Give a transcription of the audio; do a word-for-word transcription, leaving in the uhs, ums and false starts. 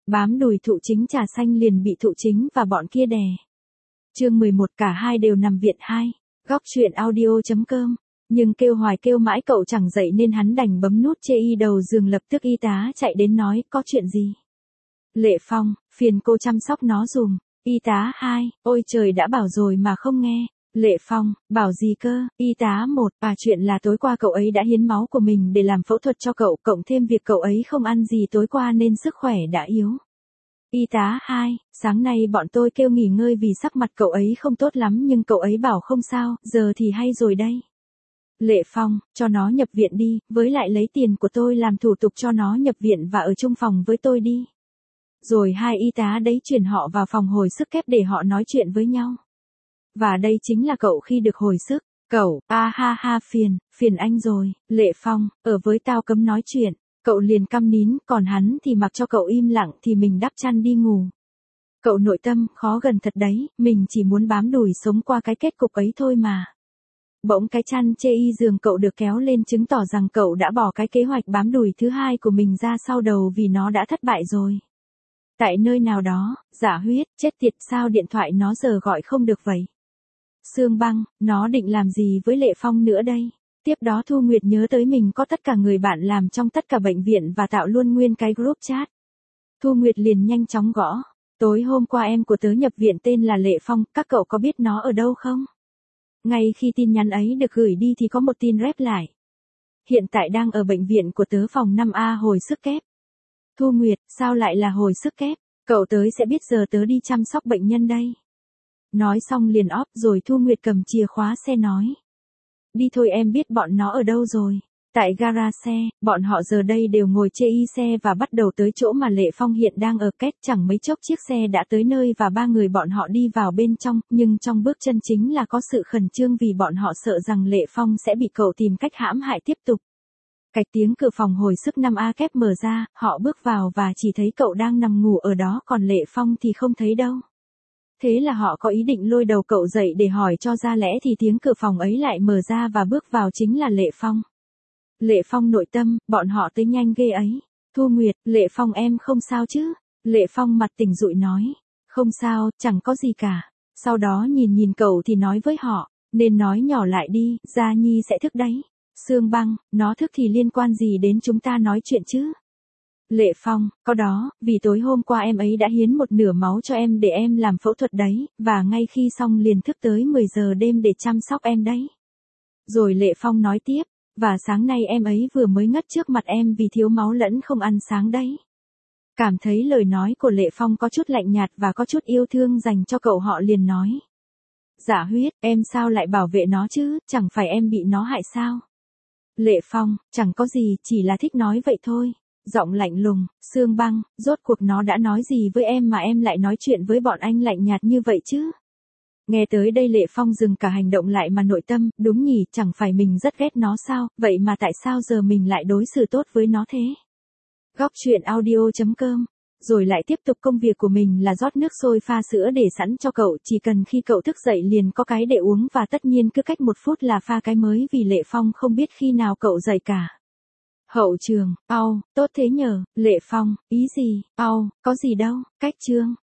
Bám đùi Thụ Chính trà xanh liền bị Thụ Chính và bọn kia đè. Chương mười một cả hai đều nằm viện hai. Góc truyện audio chấm com. Nhưng kêu hoài kêu mãi cậu chẳng dậy nên hắn đành bấm nút chê y đầu giường, lập tức y tá chạy đến nói có chuyện gì. Lệ Phong, phiền cô chăm sóc nó dùm. Y tá hai, ôi trời đã bảo rồi mà không nghe. Lệ Phong, bảo gì cơ? Y tá một, à chuyện là tối qua cậu ấy đã hiến máu của mình để làm phẫu thuật cho cậu, cộng thêm việc cậu ấy không ăn gì tối qua nên sức khỏe đã yếu. Y tá hai, sáng nay bọn tôi kêu nghỉ ngơi vì sắc mặt cậu ấy không tốt lắm nhưng cậu ấy bảo không sao, giờ thì hay rồi đây. Lệ Phong, cho nó nhập viện đi, với lại lấy tiền của tôi làm thủ tục cho nó nhập viện và ở chung phòng với tôi đi. Rồi hai y tá đấy chuyển họ vào phòng hồi sức kép để họ nói chuyện với nhau. Và đây chính là cậu khi được hồi sức. Cậu, a ha ha phiền, phiền anh rồi. Lệ Phong, ở với tao cấm nói chuyện. Cậu liền câm nín, còn hắn thì mặc cho cậu im lặng thì mình đắp chăn đi ngủ. Cậu nội tâm, khó gần thật đấy, mình chỉ muốn bám đùi sống qua cái kết cục ấy thôi mà. Bỗng cái chăn chê y giường cậu được kéo lên chứng tỏ rằng cậu đã bỏ cái kế hoạch bám đùi thứ hai của mình ra sau đầu vì nó đã thất bại rồi. Tại nơi nào đó, giả huyết, chết tiệt, sao điện thoại nó giờ gọi không được vậy? Sương Băng, nó định làm gì với Lệ Phong nữa đây? Tiếp đó Thu Nguyệt nhớ tới mình có tất cả người bạn làm trong tất cả bệnh viện và tạo luôn nguyên cái group chat. Thu Nguyệt liền nhanh chóng gõ. Tối hôm qua em của tớ nhập viện tên là Lệ Phong, các cậu có biết nó ở đâu không? Ngay khi tin nhắn ấy được gửi đi thì có một tin rep lại. Hiện tại đang ở bệnh viện của tớ phòng năm A hồi sức kép. Thu Nguyệt, sao lại là hồi sức kép? Cậu tới sẽ biết giờ tớ đi chăm sóc bệnh nhân đây. Nói xong liền off rồi Thu Nguyệt cầm chìa khóa xe nói. Đi thôi, em biết bọn nó ở đâu rồi. Tại gara xe, bọn họ giờ đây đều ngồi chê y xe và bắt đầu tới chỗ mà Lệ Phong hiện đang ở. Kết chẳng mấy chốc chiếc xe đã tới nơi và ba người bọn họ đi vào bên trong, nhưng trong bước chân chính là có sự khẩn trương vì bọn họ sợ rằng Lệ Phong sẽ bị cậu tìm cách hãm hại tiếp tục. Cạch tiếng cửa phòng hồi sức năm A kép mở ra, họ bước vào và chỉ thấy cậu đang nằm ngủ ở đó, còn Lệ Phong thì không thấy đâu. Thế là họ có ý định lôi đầu cậu dậy để hỏi cho ra lẽ thì tiếng cửa phòng ấy lại mở ra và bước vào chính là Lệ Phong. Lệ Phong nội tâm, bọn họ tới nhanh ghê ấy. Thu Nguyệt, Lệ Phong em không sao chứ? Lệ Phong mặt tỉnh rụi nói. Không sao, chẳng có gì cả. Sau đó nhìn nhìn cậu thì nói với họ, nên nói nhỏ lại đi, Gia Nhi sẽ thức đấy. Sương Băng, nó thức thì liên quan gì đến chúng ta nói chuyện chứ? Lệ Phong, có đó, vì tối hôm qua em ấy đã hiến một nửa máu cho em để em làm phẫu thuật đấy, và ngay khi xong liền thức tới mười giờ đêm để chăm sóc em đấy. Rồi Lệ Phong nói tiếp, và sáng nay em ấy vừa mới ngất trước mặt em vì thiếu máu lẫn không ăn sáng đấy. Cảm thấy lời nói của Lệ Phong có chút lạnh nhạt và có chút yêu thương dành cho cậu, họ liền nói. Giả huyết, em sao lại bảo vệ nó chứ, chẳng phải em bị nó hại sao? Lệ Phong, chẳng có gì, chỉ là thích nói vậy thôi. Giọng lạnh lùng, Sương Băng, rốt cuộc nó đã nói gì với em mà em lại nói chuyện với bọn anh lạnh nhạt như vậy chứ? Nghe tới đây Lệ Phong dừng cả hành động lại mà nội tâm, đúng nhỉ, chẳng phải mình rất ghét nó sao, vậy mà tại sao giờ mình lại đối xử tốt với nó thế? Góc truyện audio chấm com. Rồi lại tiếp tục công việc của mình là rót nước sôi pha sữa để sẵn cho cậu, chỉ cần khi cậu thức dậy liền có cái để uống và tất nhiên cứ cách một phút là pha cái mới vì Lệ Phong không biết khi nào cậu dậy cả. Hậu trường, au, tốt thế nhờ, Lệ Phong, ý gì, au, có gì đâu, cách chương.